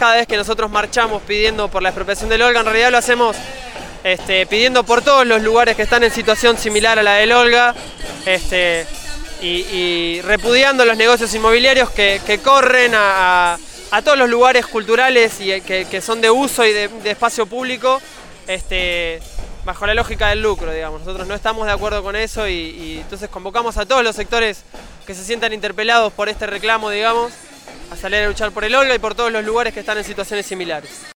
cada vez que nosotros marchamos pidiendo por la expropiación del Olga, en realidad lo hacemos pidiendo por todos los lugares que están en situación similar a la del Olga, y repudiando los negocios inmobiliarios que corren a todos los lugares culturales y que son de uso y de espacio público, bajo la lógica del lucro, digamos. Nosotros no estamos de acuerdo con eso y entonces convocamos a todos los sectores que se sientan interpelados por este reclamo, digamos, a salir a luchar por el Olga y por todos los lugares que están en situaciones similares.